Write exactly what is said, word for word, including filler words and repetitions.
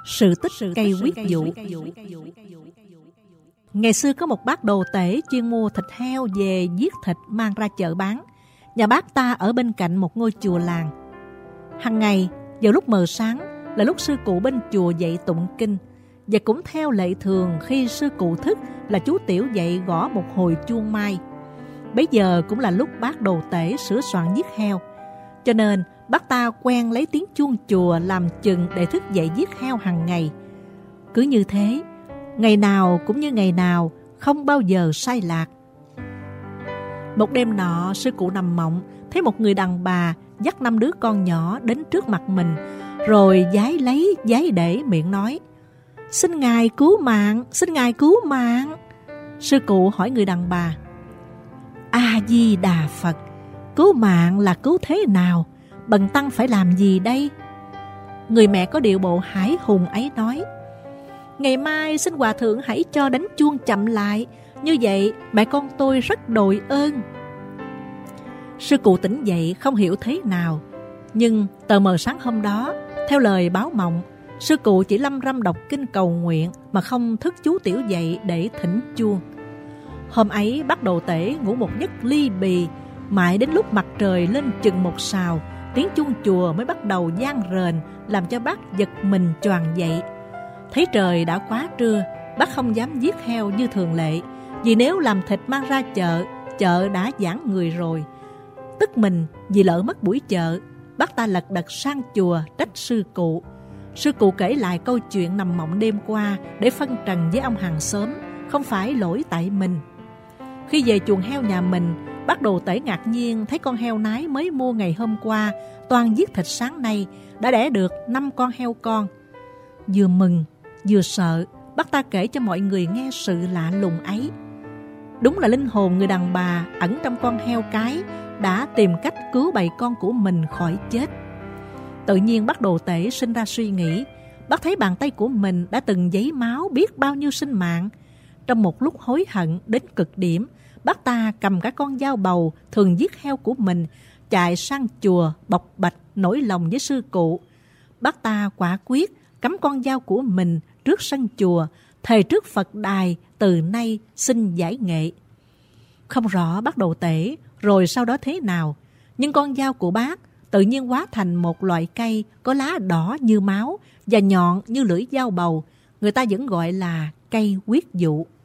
Sự tích cây huyết dụ. Ngày xưa có một bác đồ tể chuyên mua thịt heo về giết thịt mang ra chợ bán. Nhà bác ta ở bên cạnh một ngôi chùa làng. Hằng ngày vào lúc mờ sáng là lúc sư cụ bên chùa dậy tụng kinh. Và cũng theo lệ thường, khi sư cụ thức là chú Tiểu dậy gõ một hồi chuông mai. Bấy giờ cũng là lúc bác đồ tể sửa soạn giết heo. Cho nên bác ta quen lấy tiếng chuông chùa làm chừng để thức dậy giết heo hàng ngày. Cứ như thế, ngày nào cũng như ngày nào, không bao giờ sai lạc. Một đêm nọ, sư cụ nằm mộng, thấy một người đàn bà dắt năm đứa con nhỏ đến trước mặt mình, rồi vái lấy vái để miệng nói: "Xin Ngài cứu mạng, xin Ngài cứu mạng." Sư cụ hỏi người đàn bà: "A-di-đà Phật, cứu mạng là cứu thế nào? Bần tăng phải làm gì đây?" Người mẹ có điệu bộ hãi hùng ấy nói: "Ngày mai xin hòa thượng hãy cho đánh chuông chậm lại, như vậy mẹ con tôi rất đội ơn." Sư cụ tỉnh dậy không hiểu thế nào, nhưng tờ mờ sáng hôm đó, theo lời báo mộng, sư cụ chỉ lâm râm đọc kinh cầu nguyện mà không thức chú Tiểu dậy để thỉnh chuông. Hôm ấy bác đồ tể ngủ một giấc ly bì, mãi đến lúc mặt trời lên chừng một sào, tiếng chuông chùa mới bắt đầu vang rền, làm cho bác giật mình choàng dậy. Thấy trời đã quá trưa, bác không dám giết heo như thường lệ, vì nếu làm thịt mang ra chợ, chợ đã giãn người rồi. Tức mình vì lỡ mất buổi chợ, bác ta lật đật sang chùa trách sư cụ. Sư cụ kể lại câu chuyện nằm mộng đêm qua để phân trần với ông hàng xóm, không phải lỗi tại mình. Khi về chuồng heo nhà mình, bác đồ tể ngạc nhiên thấy con heo nái mới mua ngày hôm qua, toàn giết thịt sáng nay, đã đẻ được năm con heo con. Vừa mừng, vừa sợ, bác ta kể cho mọi người nghe sự lạ lùng ấy. Đúng là linh hồn người đàn bà ẩn trong con heo cái đã tìm cách cứu bầy con của mình khỏi chết. Tự nhiên bác đồ tể sinh ra suy nghĩ, bác thấy bàn tay của mình đã từng dấy máu biết bao nhiêu sinh mạng. Trong một lúc hối hận đến cực điểm, bác ta cầm cả con dao bầu thường giết heo của mình, chạy sang chùa bộc bạch nỗi lòng với sư cụ. Bác ta quả quyết cắm con dao của mình trước sân chùa, thề trước Phật đài từ nay xin giải nghệ. Không rõ bác đồ tể rồi sau đó thế nào, nhưng con dao của bác tự nhiên hóa thành một loại cây có lá đỏ như máu và nhọn như lưỡi dao bầu. Người ta vẫn gọi là cây huyết dụ.